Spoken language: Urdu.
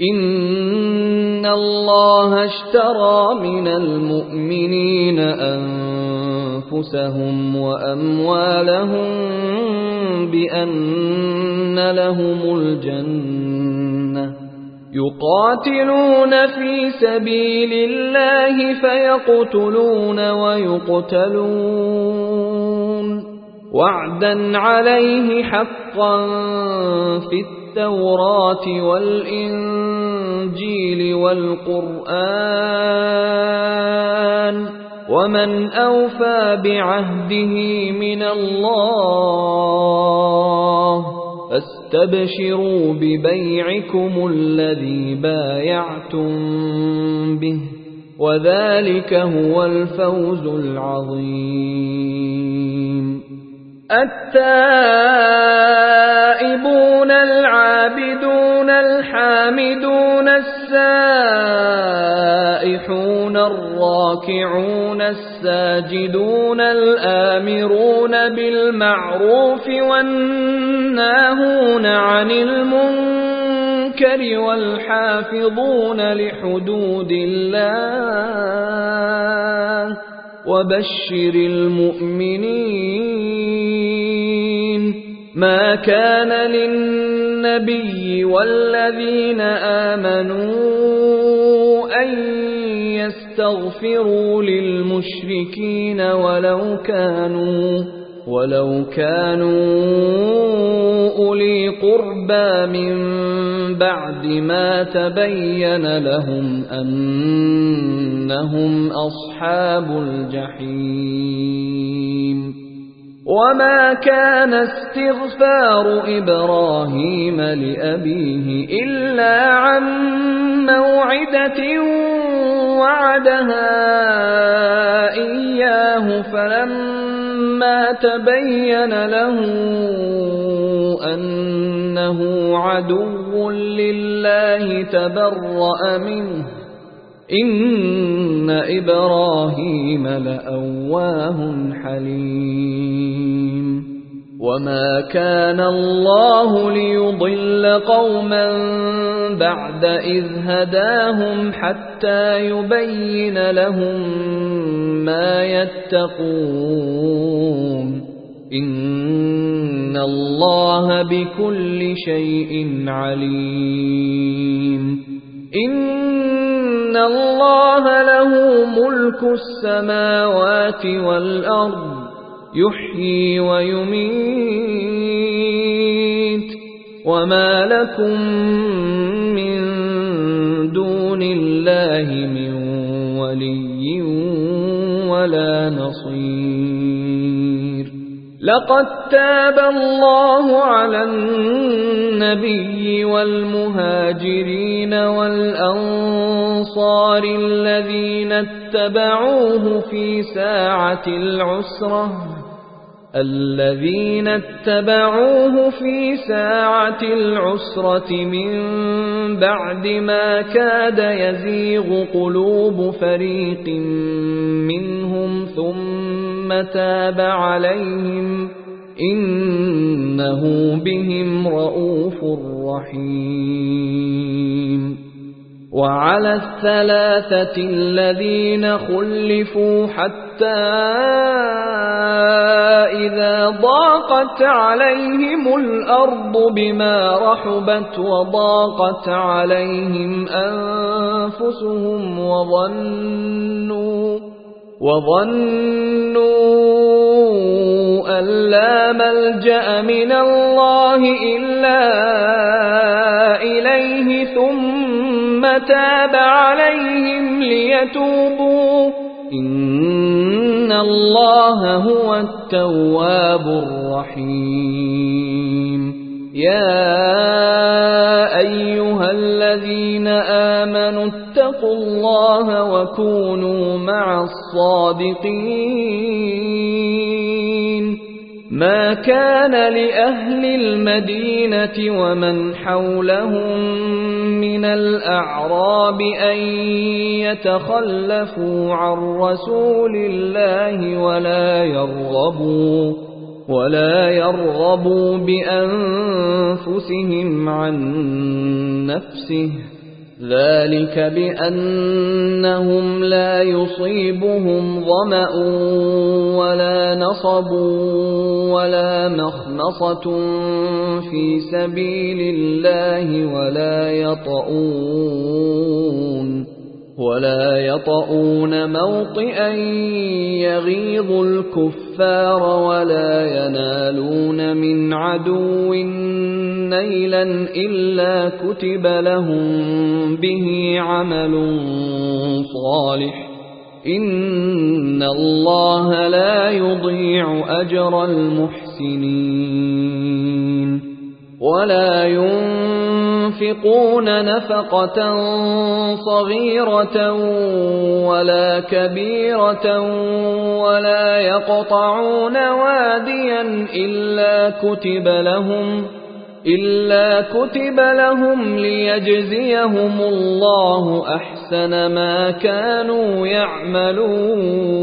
إن الله اشترى من المؤمنين أنفسهم وأموالهم بأن لهم الجنة يقاتلون في سبيل الله فيقتلون ويقتلون وعدا عليه حقا في التوراة والإنجيل والقرآن ومن أوفى بعهده من الله فاستبشروا ببيعكم الذي بايعتم به وذلك هو الفوز العظيم. التائبون العابدون الحامدون السائحون الراكعون الساجدون الآمرون بالمعروف والناهون عن المنكر والحافظون لحدود الله وبشر المؤمنين. ما كان للنبي والذين آمنوا أن يستغفروا للمشركين ولو كانوا أولي قربى من بعد ما تبين لهم أنهم أصحاب الجحيم. وما كان استغفار إبراهيم لأبيه إلا عن موعدة وعدها إياه فلما تبين له أنه عدو لله تبرأ منه إن إبراهيم لأواه حليم. وما كان الله ليضل قوما بعد إذ هداهم حتى يبين لهم ما يتقون إن الله بكل شيء عليم. إن الله له ملك السماوات والأرض يحيي ويميت وما لكم من دون الله من ولي ولا نصير. لقد تاب الله على النبي والمهاجرين والأنصار الذين اتبعوه في ساعة العسرة من بعد ما كاد يزيغ قلوب فريق منهم ثم تاب عليهم إنه بهم رءوف رحيم. وعلى الثلاثة الذين خلفوا حتى إذا ضاقت عليهم الأرض بما رحبت وضاقت عليهم أنفسهم وظنوا أن لا ملجأ من الله إلا إليه ثم تاب عليهم ليتوبوا إن الله هو التواب الرحيم. يا أيها الذين آمنوا اتقوا الله وكونوا مع الصادقين. ما كان لأهل المدينة ومن حولهم من الأعراب أن يتخلفوا عن رسول الله ولا يرغبوا بأنفسهم عن نفسه ذلك بأنهم لا يصيبهم ظمأ ولا نصب ولا مخمصة في سبيل الله ولا يطؤون موطئا يغيظ الكفار ولا ينالون من عدو نيلا إلا كتب لهم به عمل صالح إن الله لا يضيع أجر المحسنين ولا ينفقون نفقة صغيرة ولا كبيرة ولا يقطعون واديا إلا كتب لهم ليجزيهم الله أحسن ما كانوا يعملون